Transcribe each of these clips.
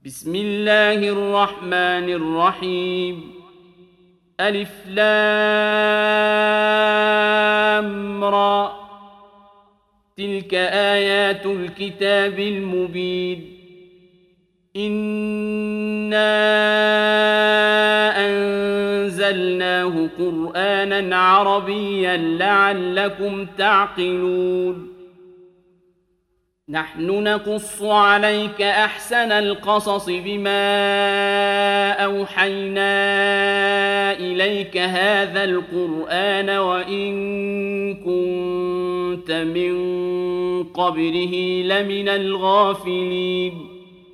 بسم الله الرحمن الرحيم ألف لام را تلك آيات الكتاب المبين إنا أنزلناه قرآنا عربيا لعلكم تعقلون نحن نقص عليك أحسن القصص بما أوحينا إليك هذا القرآن وإن كنت من قبله لمن الغافلين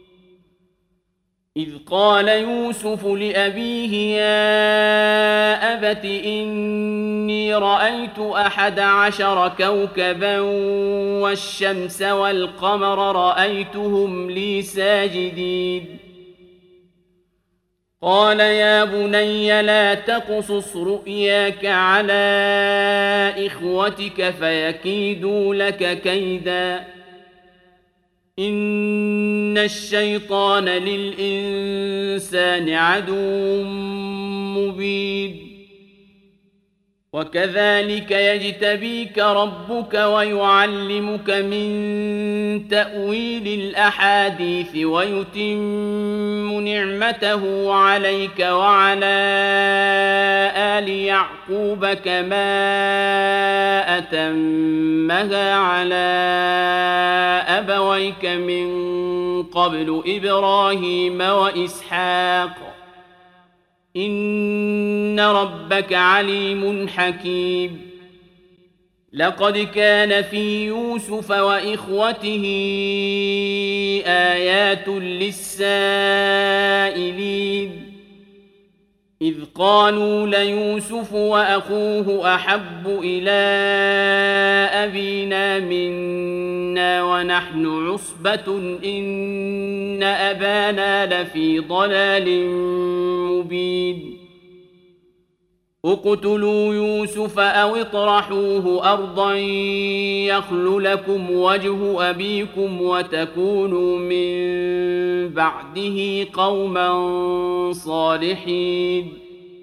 إذ قال يوسف لأبيه يا أبت إني رأيت 11 كوكبا والشمس والقمر رأيتهم لي ساجدين قال يا بني لا تقصص رؤياك على إخوتك فيكيدوا لك كيدا إن الشيطان للإنسان عدو مبين وكذلك يجتبيك ربك ويعلمك من تأويل الأحاديث ويتم نعمته عليك وعلى آل يعقوب كما أتمها على أبويك من قبل إبراهيم وإسحاق إن ربك عليم حكيم لقد كان في يوسف وإخوته آيات للسائلين إذ قالوا ليوسف وأخوه أحب إلى أبينا منا ونحن عصبة إن أبانا لفي ضلال مبين اقتلوا يوسف أو اطرحوه أرضا يخل لكم وجه أبيكم وتكونوا من بعده قوما صالحين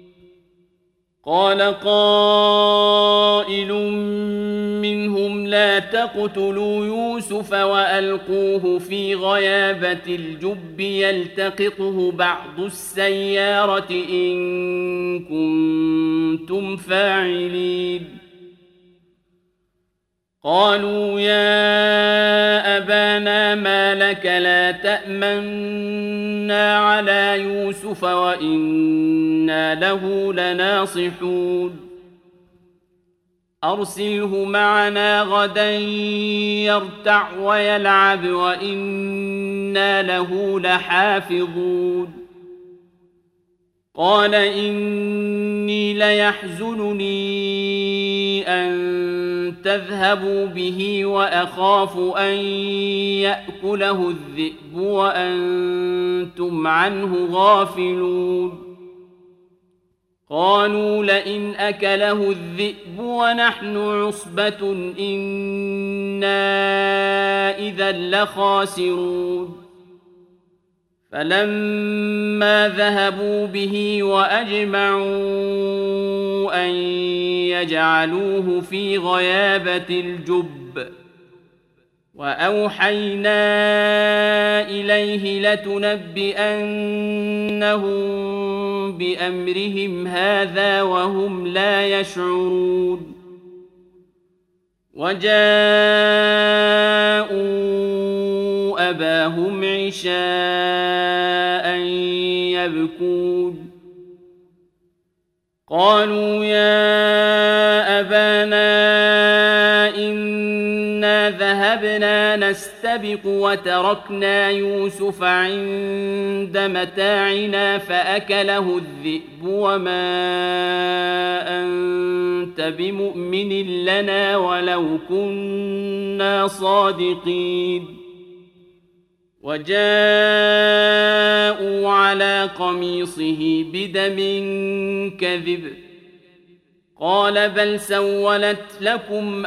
قال قائل منهم لا تقتلوا يوسف وألقوه في غيابة الجب يلتقطه بعض السيارة إن كنتم فاعلين قالوا يا أبانا ما لك لا تأمنا على يوسف وإنا له لناصحون أرسله معنا غدا يرتع ويلعب وإنا له لحافظون قال إني ليحزنني أن تذهبوا به وأخاف أن يأكله الذئب وأنتم عنه غافلون قالوا لئن أكله الذئب ونحن عصبة إنا إذا لخاسرون فلما ذهبوا به وأجمعوا أن يجعلوه في غيابة الجب وأوحينا إليه لتنبئنهم بأمرهم هذا وهم لا يشعرون وجاءوا أباهم عشاء يبكون قالوا يا أبانا إنا ذهبنا نستبق وتركنا يوسف عند متاعنا فأكله الذئب وما أنت بمؤمن لنا ولو كنا صادقين وجاءوا على قميصه بدم كذب قال بل سولت لكم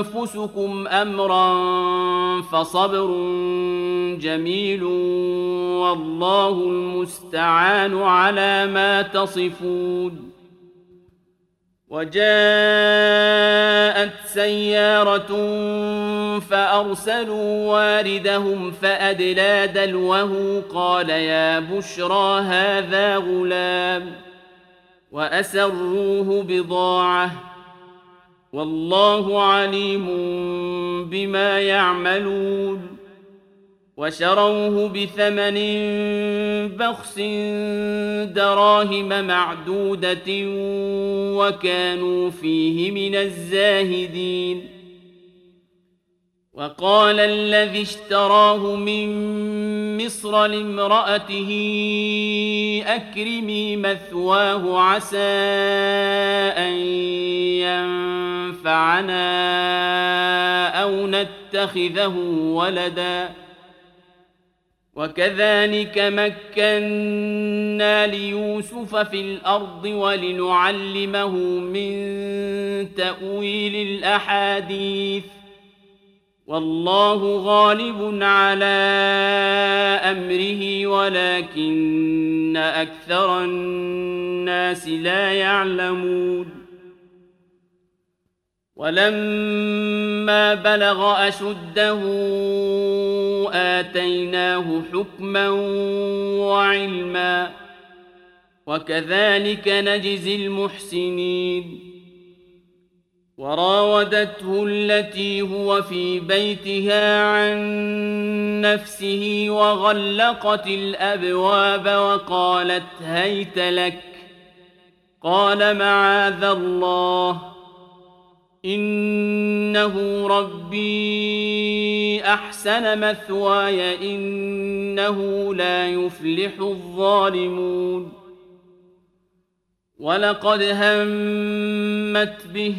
أنفسكم أمرا فصبر جميل والله المستعان على ما تصفون. وجاءت سيارة فأرسلوا واردهم فأدلى دلوه قال يا بشرى هذا غلام وأسروه بضاعة والله عليم بما يعملون. وشروه بثمن بخس دراهم معدودة وكانوا فيه من الزاهدين. وقال الذي اشتراه من مصر لامرأته أكرمي مثواه عسى أن ينفعنا أو نتخذه ولدا وكذلك مكنا ليوسف في الأرض ولنعلمه من تأويل الأحاديث والله غالب على أمره ولكن أكثر الناس لا يعلمون. ولما بلغ أشده آتيناه حكما وعلما وكذلك نجزي المحسنين. وراودته التي هو في بيتها عن نفسه وغلقت الأبواب وقالت هيت لك قال معاذ الله إنه ربي أحسن مثواي إنه لا يفلح الظالمون. ولقد همت به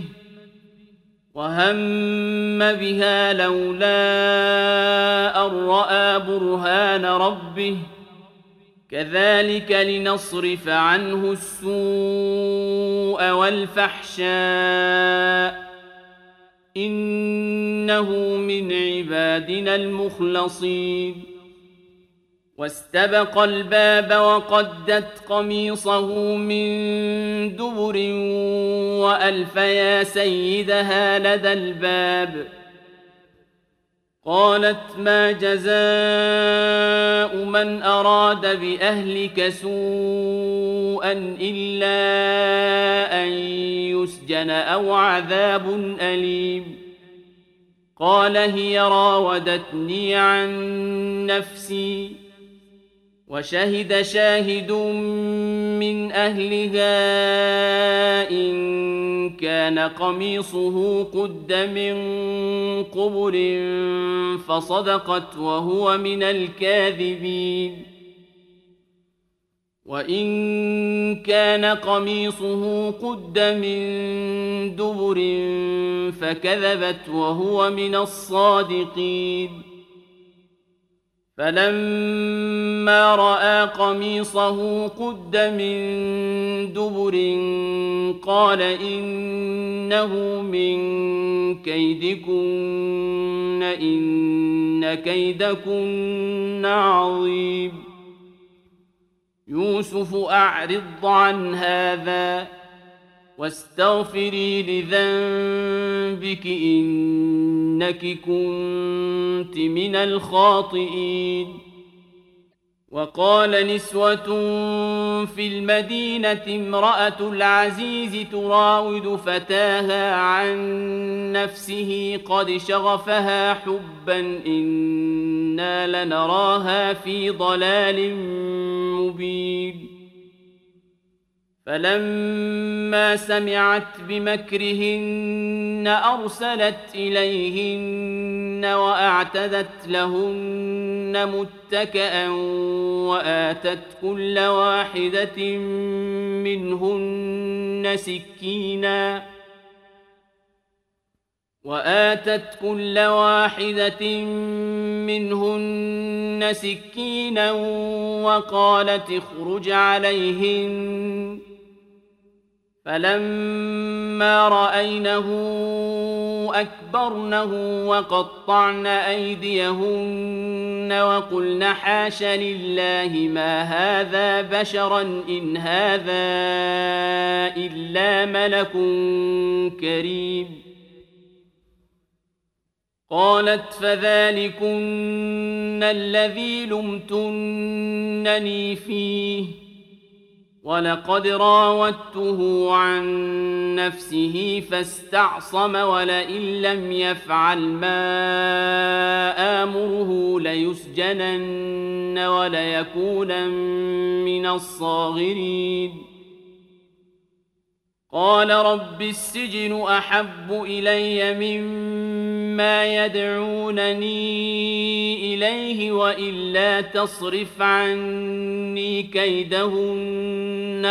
وهم بها لولا أن رأى برهان ربه كذلك لنصرف عنه السوء والفحشاء إنه من عبادنا المخلصين. واستبق الباب وقدت قميصه من دبر وألف يا سيدها لدى الباب قالت ما جزاء من أراد بأهلك سوءا إلا أن يسجن أو عذاب أليم. قال هي راودتني عن نفسي وشهد شاهد من أهلها إن كان قميصه قد من قبل فصدقت وهو من الكاذبين وإن كان قميصه قد من دبر فكذبت وهو من الصادقين. فلما رأى قميصه قد من دبر قال إنه من كيدكن إن كيدكن عظيم. يوسف أعرض عن هذا واستغفري لذنبك إنك كنت من الخاطئين. وقال نسوة في المدينة امرأة العزيز تراود فتاها عن نفسه قد شغفها حبا إنا لنراها في ضلال مبين. فلما سمعت بمكرهن أرسلت إليهن وأعتدت لهن متكئا وآتت كل واحدة منهن سكينا وقالت اخرج عليهن فلما رأينه أكبرنه وقطعن أيديهن وقلن حاش لله ما هذا بشرا إن هذا إلا ملك كريم. قالت فذلكن الذي لمتنني فيه ولقد راودته عن نفسه فاستعصم ولئن لم يفعل ما آمره ليسجنن وليكونن من الصاغرين. قال رب السجن أحب إلي مما يدعونني إليه وإلا تصرف عني كيدهن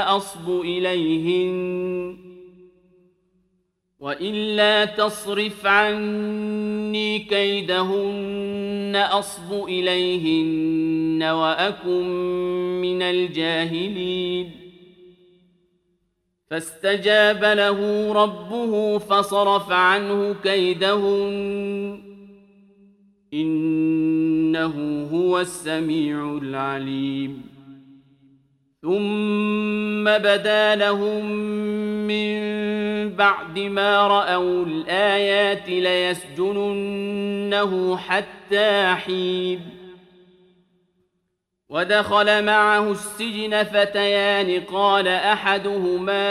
أصب إليهن وأكن من الجاهلين. فاستجاب له ربه فصرف عنه كيدهن إنه هو السميع العليم. ثم بدا لهم من بعد ما رأوا الآيات ليسجننه حتى حين. ودخل معه السجن فتيان قال أحدهما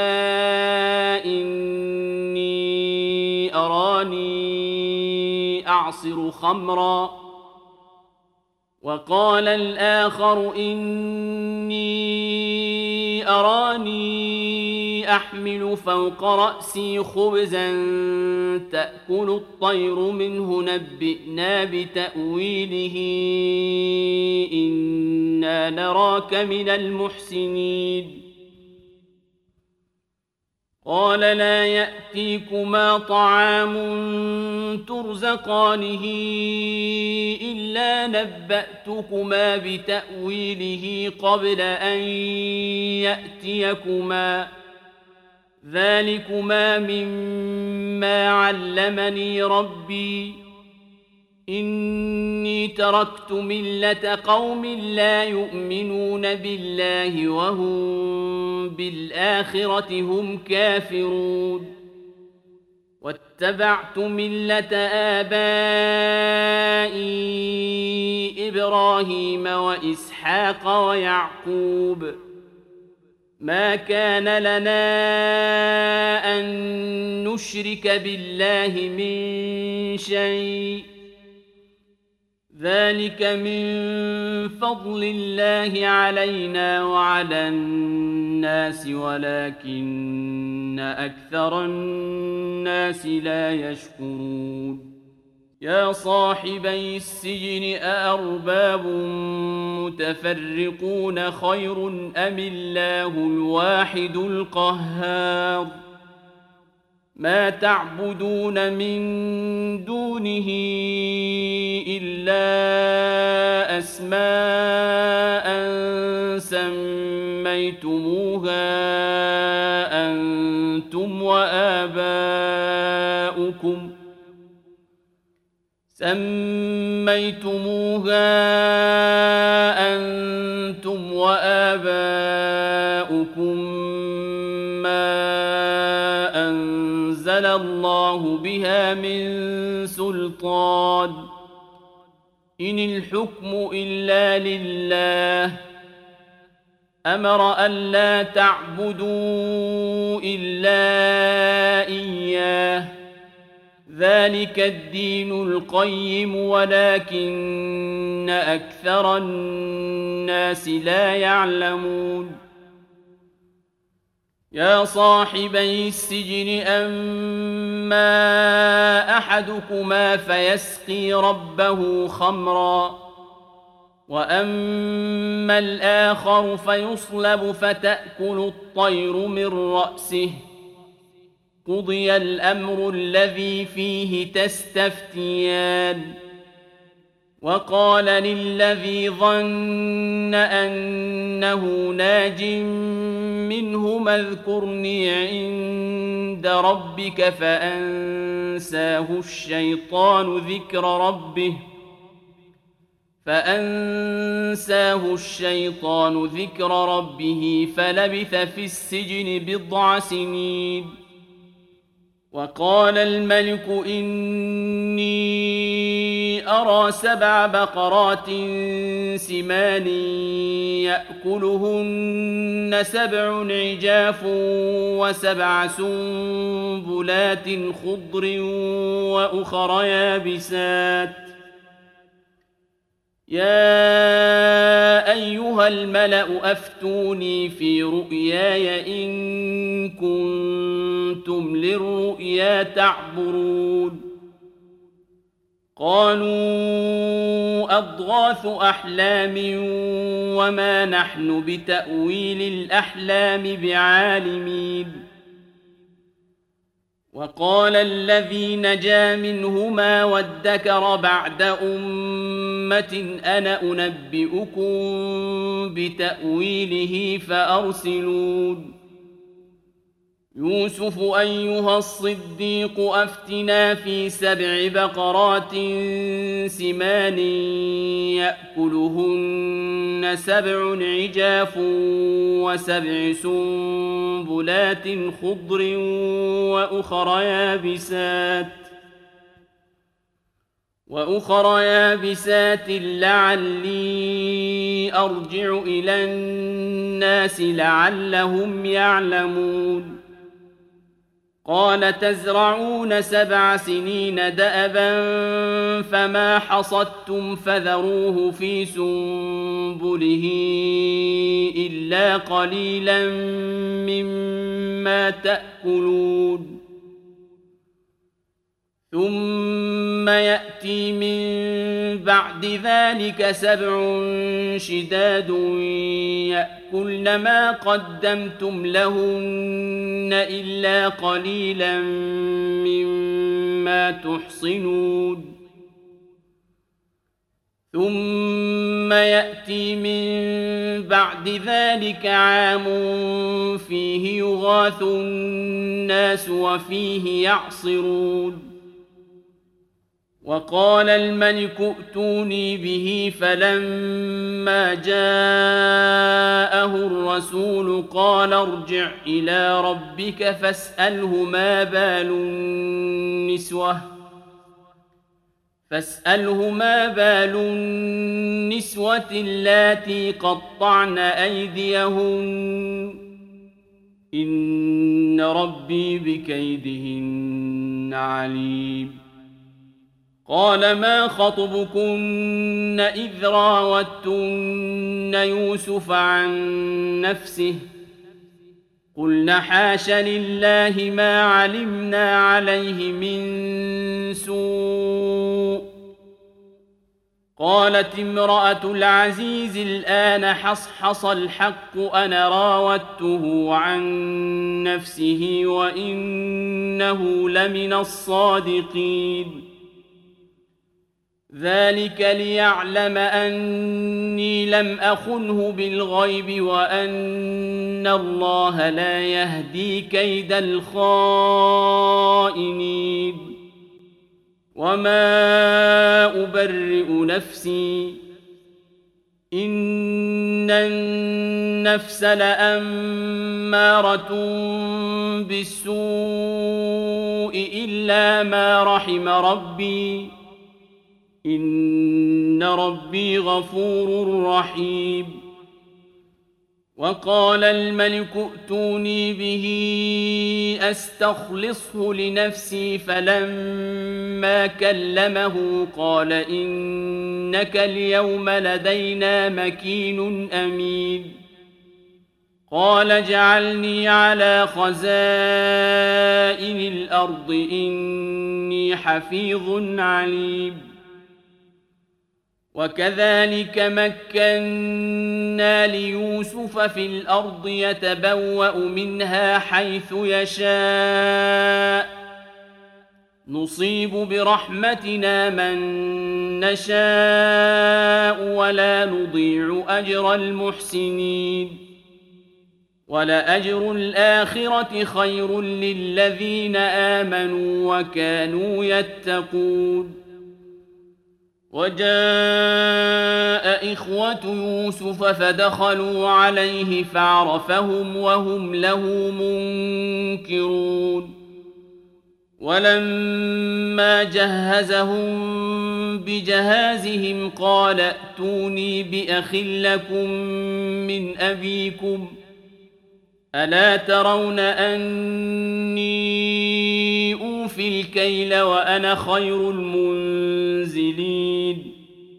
إني أراني أعصر خمرا وقال الآخر إني أراني أحمل فوق رأسي خبزا تأكل الطير منه نبئنا بتأويله إنا نراك من المحسنين. قال لا يأتيكما طعام ترزقانه إلا نبأتكما بتأويله قبل أن يأتيكما ذلكما مما علمني ربي إني تركت ملة قوم لا يؤمنون بالله وهم بالآخرة هم كافرون واتبعت ملة آبائي إبراهيم وإسحاق ويعقوب ما كان لنا أن نشرك بالله من شيء ذلك من فضل الله علينا وعلى الناس ولكن أكثر الناس لا يشكرون. يا صاحبي السجن أأرباب متفرقون خير أم الله الواحد القهار. ما تعبدون من دونه إلا أسماء سميتموها أنتم وآباؤكم ما أنزل الله بها من سلطان إن الحكم إلا لله أمر ألا تعبدوا إلا إياه ذلك الدين القيم ولكن أكثر الناس لا يعلمون. يا صاحبي السجن أما أحدكما فيسقي ربه خمرا وأما الآخر فيصلب فتأكل الطير من رأسه قضي الأمر الذي فيه تستفتيان. وقال للذي ظن أنه ناج منهما اذكرني عند ربك فأنساه الشيطان ذكر ربه فلبث في السجن بضع سنين. وقال الملك إني أرى 7 بقرات سمان يأكلهن 7 عجاف و7 سنبلات خضر وأخر يابسات. يا أيها الملأ أفتوني في رؤياي إن كنتم للرؤيا تعبرون. قالوا أضغاث أحلام وما نحن بتأويل الأحلام بعالمين. وقال الذي نجا منهما وادكر بعد أمة أنا أنبئكم بتأويله فأرسلون. يوسف أيها الصديق أفتنا في 7 بقرات سمان يأكلهن 7 عجاف و7 سنبلات خضر وأخر يابسات لعلي أرجع إلى الناس لعلهم يعلمون. قال تزرعون 7 سنين دأبا فما حصدتم فذروه في سنبله إلا قليلا مما تأكلون. ثم يأتي من بعد ذلك 7 شداد يأكلن ما قدمتم لهن إلا قليلا مما تحصنون. ثم يأتي من بعد ذلك عام فيه يغاث الناس وفيه يعصرون. وقال الملك ائتوني به فلما جاءه الرسول قال ارجع إلى ربك فاسأله ما بال النسوة اللاتي قطعن أيديهن إن ربي بكيدهن عليم. قال ما خطبكن إذ راوتن يوسف عن نفسه قلن حاش لله ما علمنا عليه من سوء. قالت امرأة العزيز الآن حصحص الحق أنا راودته عن نفسه وإنه لمن الصادقين. ذلك ليعلم أني لم أخنه بالغيب وأن الله لا يهدي كيد الخائنين. وما أبرئ نفسي إن النفس لأمارة بالسوء إلا ما رحم ربي إن ربي غفور رحيم. وقال الملك ائتوني به أستخلصه لنفسي فلما كلمه قال إنك اليوم لدينا مكين أمين. قال اجعلني على خزائن الأرض إني حفيظ عليم. وكذلك مكنا ليوسف في الأرض يتبوأ منها حيث يشاء نصيب برحمتنا من نشاء ولا نضيع أجر المحسنين. ولأجر الآخرة خير للذين آمنوا وكانوا يتقون. وجاء إخوة يوسف فدخلوا عليه فعرفهم وهم له منكرون. ولما جهزهم بجهازهم قال ائتوني بأخ لكم من أبيكم ألا ترون أني أوفي الكيل وأنا خير المنزلين.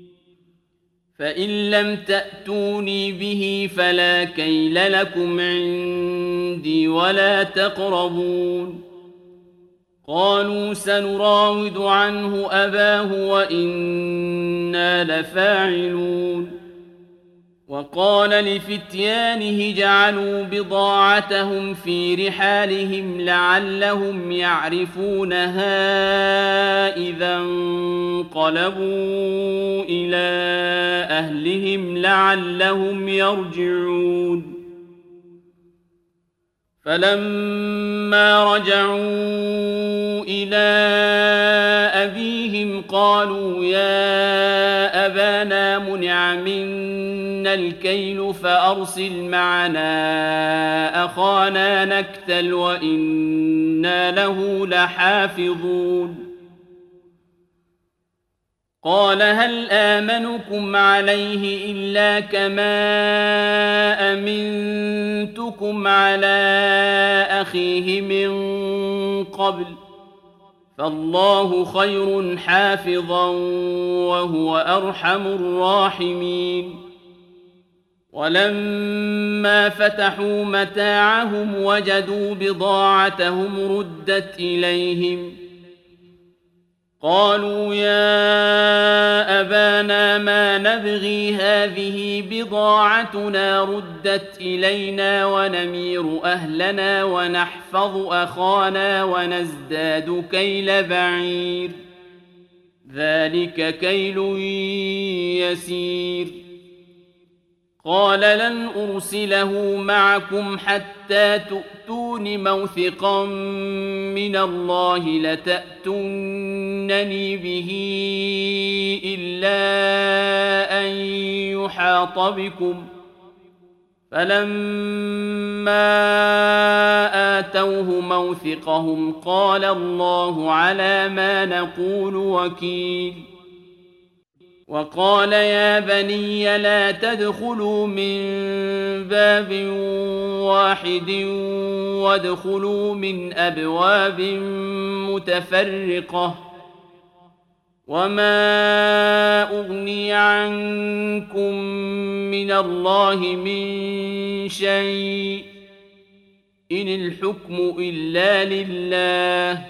فإن لم تأتوني به فلا كيل لكم عندي ولا تقربون. قالوا سنراود عنه أباه وإنا لفاعلون. وقال لفتيانه جعلوا بضاعتهم في رحالهم لعلهم يعرفونها إذا انقلبوا إلى أهلهم لعلهم يرجعون. فلما رجعوا إلى أبيهم قالوا يا أبانا منع منا الكيل فأرسل معنا أخانا نكتل وإنا له لحافظون. قال هل آمنكم عليه إلا كما أمنتكم على أخيه من قبل فالله خير حافظا وهو أرحم الراحمين. ولما فتحوا متاعهم وجدوا بضاعتهم ردت إليهم قالوا يا أبانا ما نبغي هذه بضاعتنا ردت إلينا ونمير أهلنا ونحفظ أخانا ونزداد كيل بعير ذلك كيل يسير. قال لن أرسله معكم حتى تؤتون موثقا من الله لتأتونني به إلا أن يحاط بكم. فلما آتوه موثقهم قال الله على ما نقول وكيل. وقال يا بني لا تدخلوا من باب واحد وادخلوا من أبواب متفرقة وما أغني عنكم من الله من شيء إن الحكم إلا لله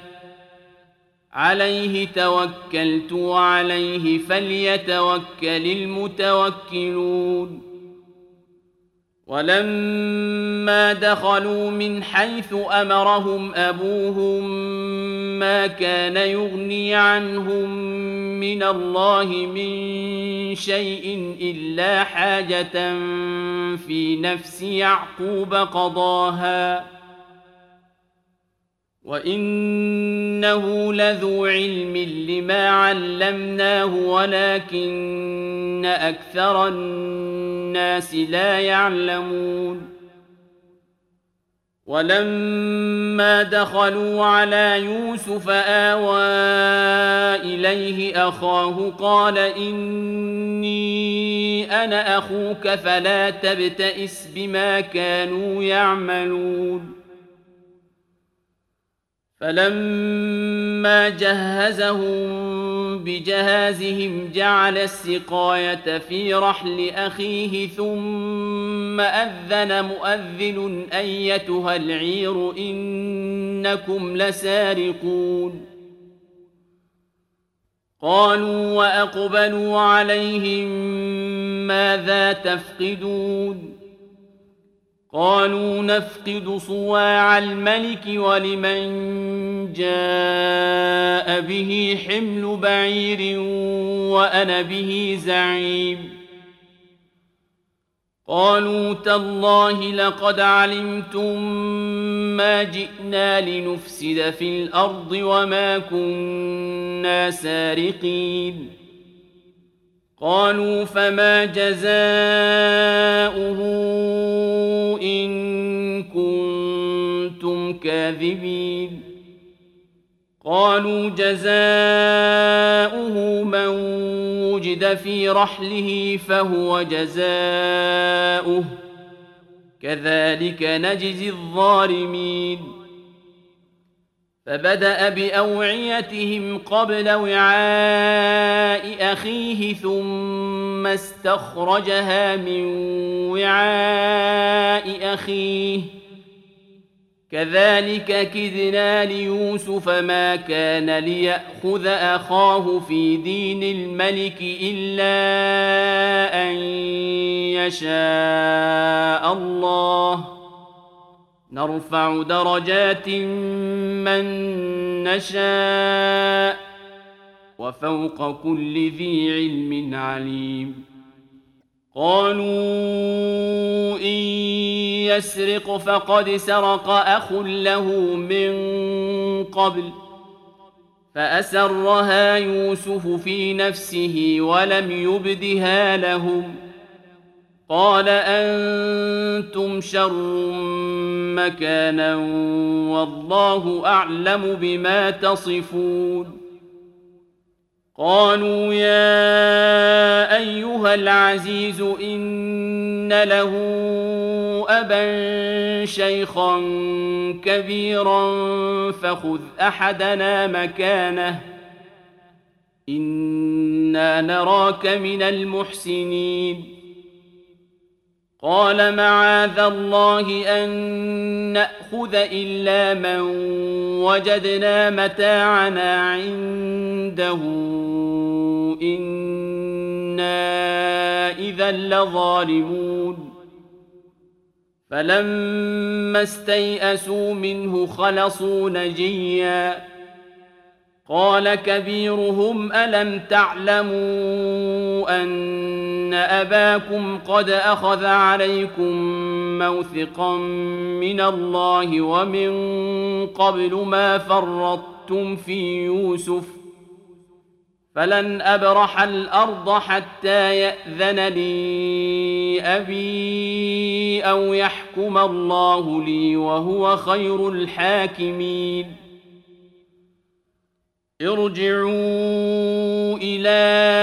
عليه توكلت وعليه فليتوكل المتوكلون. ولما دخلوا من حيث أمرهم أبوهم ما كان يغني عنهم من الله من شيء إلا حاجة في نفس يعقوب قضاها وإنه لذو علم لما علمناه ولكن أكثر الناس لا يعلمون. ولما دخلوا على يوسف آوى إليه أخاه قال إني أنا أخوك فلا تبتئس بما كانوا يعملون. فلما جهزهم بجهازهم جعل السقاية في رحل أخيه ثم أذن مؤذن أيتها العير إنكم لسارقون. قالوا وأقبلوا عليهم ماذا تفقدون قالوا نفقد صواع الملك ولمن جاء به حمل بعير وأنا به زعيم. قالوا تالله لقد علمتم ما جئنا لنفسد في الأرض وما كنا سارقين قالوا فما جزاؤه إن كنتم كاذبين قالوا جزاؤه من وجد في رحله فهو جزاؤه كذلك نجزي الظالمين فبدأ بأوعيتهم قبل وعاء أخيه ثم استخرجها من وعاء أخيه كذلك كدنا ليوسف ما كان ليأخذ أخاه في دين الملك إلا أن يشاء الله نرفع درجات من نشاء وفوق كل ذي علم عليم قالوا إن يسرق فقد سرق أخ له من قبل فأسرها يوسف في نفسه ولم يبدها لهم قال أنتم شر مكانا والله أعلم بما تصفون قالوا يا أيها العزيز إن له أبا شيخا كبيرا فخذ أحدنا مكانه إنا نراك من المحسنين قال معاذ الله أن نأخذ إلا من وجدنا متاعنا عنده إنا إذا لظالمون فلما استيئسوا منه خلصوا نجيا قال كبيرهم ألم تعلموا أن أباكم قد أخذ عليكم موثقا من الله ومن قبل ما فرطتم في يوسف فلن أبرح الأرض حتى يأذن لي أبي أو يحكم الله لي وهو خير الحاكمين ارجعوا إلى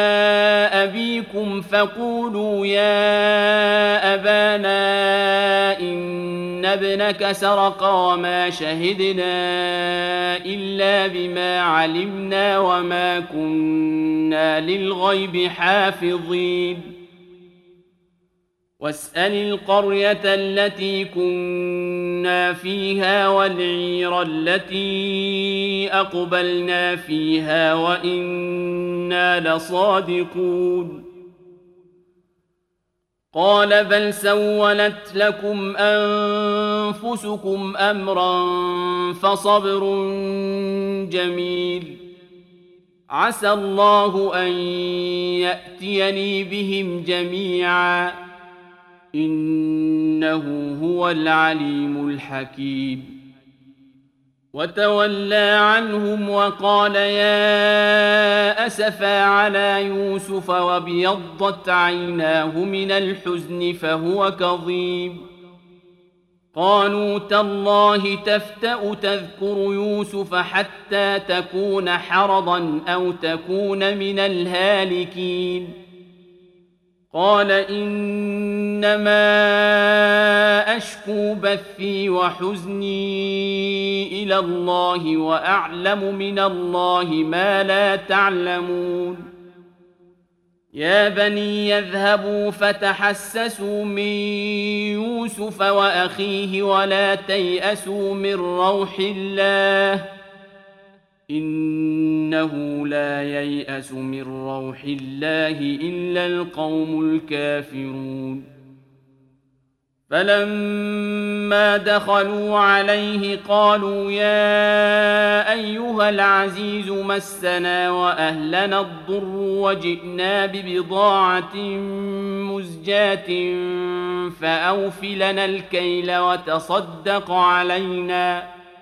أبيكم فقولوا يا أبانا إن ابنك سرق وما شهدنا إلا بما علمنا وما كنا للغيب حافظين واسأل القرية التي كنا فيها والعير التي أقبلنا فيها وإنا لصادقون قال بل سولت لكم أنفسكم أمرا فصبر جميل عسى الله أن يأتيني بهم جميعا إنه هو العليم الحكيم وتولى عنهم وقال يا أسفا على يوسف وابيضت عيناه من الحزن فهو كظيم قالوا تالله تفتأ تذكر يوسف حتى تكون حرضا أو تكون من الهالكين قال إنما أشكو بثي وحزني إلى الله وأعلم من الله ما لا تعلمون يا بني يذهبوا فتحسسوا من يوسف وأخيه ولا تيأسوا من روح الله إنه لا ييأس من روح الله إلا القوم الكافرون فلما دخلوا عليه قالوا يا أيها العزيز مسنا وأهلنا الضر وجئنا ببضاعة مزجاة فأوف لنا الكيل وتصدق علينا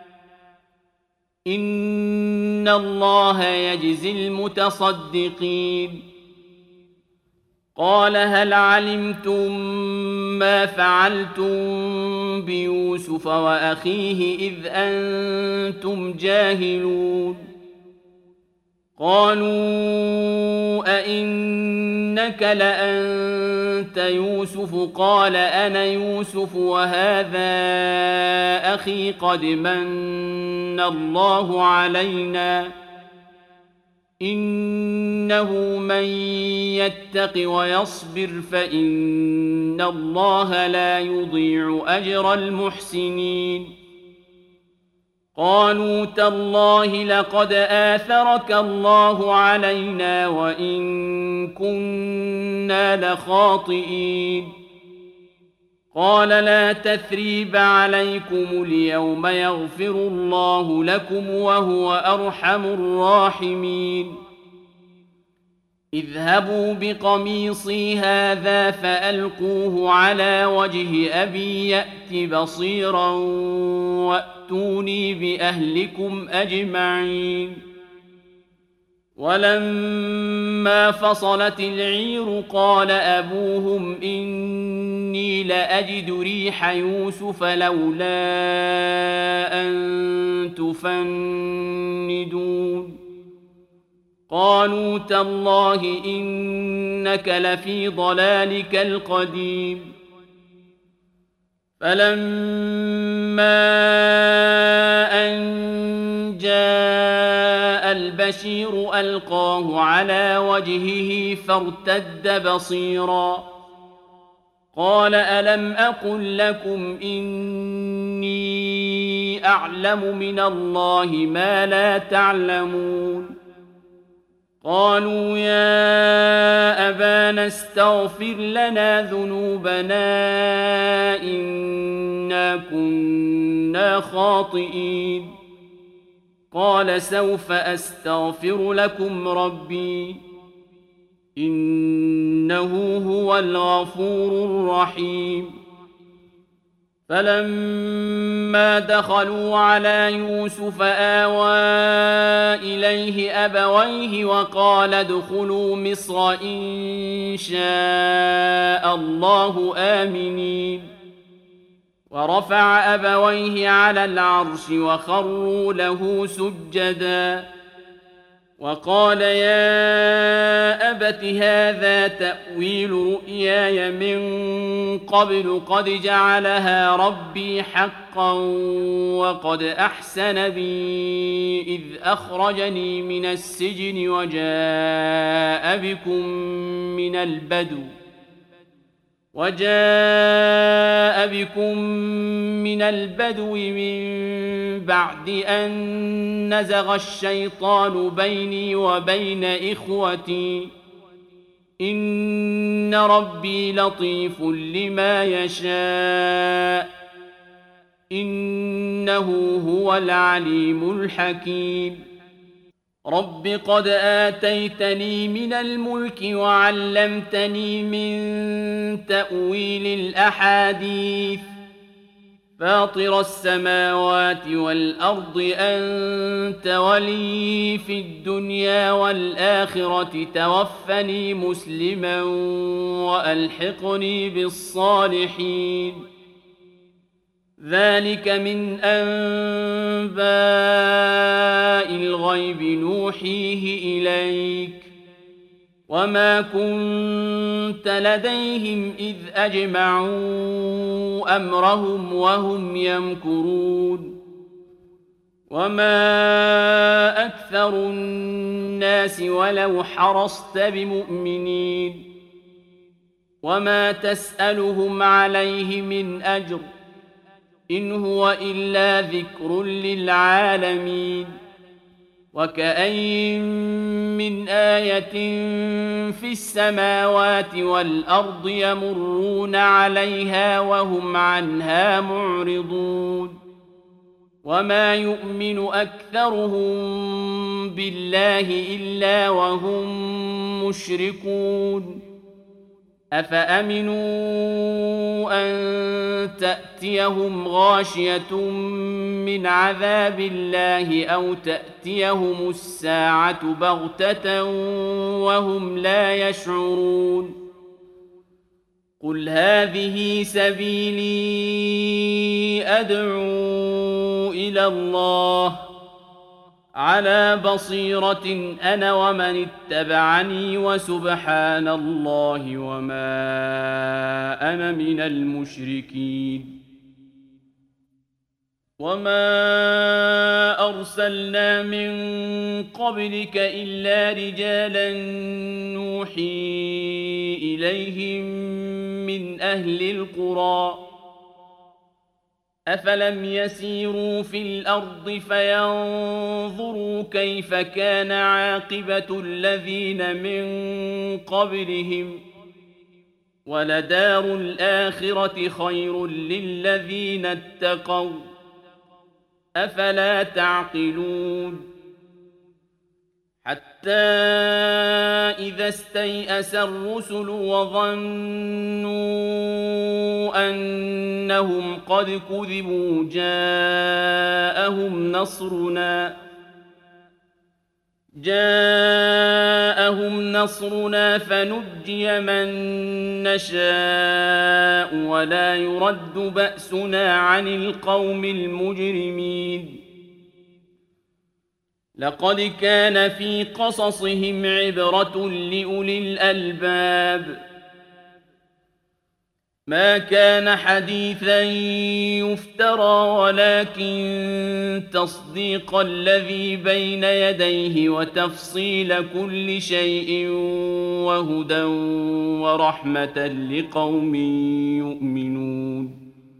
إن الله يجزي المتصدقين. قال هل علمتم ما فعلتم بيوسف وأخيه إذ أنتم جاهلون؟ قالوا أئنك لأنت يوسف قال أنا يوسف وهذا أخي قد من الله علينا إنه من يتق ويصبر فإن الله لا يضيع أجر المحسنين. قالوا تالله لقد آثرك الله علينا وإن كنا لخاطئين. قال لا تثريب عليكم اليوم يغفر الله لكم وهو أرحم الراحمين. اذهبوا بقميصي هذا فألقوه على وجه أبي يأت بصيرا وأتوني بأهلكم أجمعين. ولما فصلت العير قال أبوهم إني لأجد ريح يوسف لولا أن تفندون. قالوا تالله إنك لفي ضلالك القديم. فلما أن جاء البشير ألقاه على وجهه فارتد بصيرا قال ألم أقل لكم إني أعلم من الله ما لا تعلمون. قالوا يا أبانا استغفر لنا ذنوبنا إنا كنا خاطئين. قال سوف أستغفر لكم ربي إنه هو الغفور الرحيم. فلما دخلوا على يوسف آوى إليه أبويه وقال ادخلوا مصر إن شاء الله آمنين. ورفع أبويه على العرش وخروا له سجدا وقال يا أبت هذا تأويل رؤياي من قبل قد جعلها ربي حقا وقد أحسن بي إذ أخرجني من السجن وجاء بكم من البدو من بعد أن نزغ الشيطان بيني وبين إخوتي إن ربي لطيف لما يشاء إنه هو العليم الحكيم. رب قد آتيتني من الملك وعلمتني من تأويل الأحاديث فاطر السماوات والأرض أنت ولي في الدنيا والآخرة توفني مسلما وألحقني بالصالحين. ذلك من أنباء الغيب نوحيه إليك وما كنت لديهم إذ أجمعوا أمرهم وهم يمكرون. وما أكثر الناس ولو حرصت بمؤمنين وما تسألهم عليه من أجر إن هو إلا ذكر للعالمين. وكأين من آية في السماوات والأرض يمرون عليها وهم عنها معرضون وما يؤمن أكثرهم بالله إلا وهم مشركون أفأمنوا أن تأتيهم غاشية من عذاب الله أو تأتيهم الساعة بغتة وهم لا يشعرون قل هذه سبيلي أدعو إلى الله على بصيرة أنا ومن اتبعني وسبحان الله وما أنا من المشركين وما أرسلنا من قبلك إلا رجالا نوحي إليهم من أهل القرى أفلم يسيروا في الأرض فينظروا كيف كان عاقبة الذين من قبلهم ولدار الآخرة خير للذين اتقوا أفلا تعقلون حتى إذا استيأس الرسل وظنوا أنهم قد كذبوا جاءهم نصرنا فنجي من نشاء ولا يرد بأسنا عن القوم المجرمين لقد كان في قصصهم عبرة لأولي الألباب ما كان حديثا يفترى ولكن تصديق الذي بين يديه وتفصيل كل شيء وهدى ورحمة لقوم يؤمنون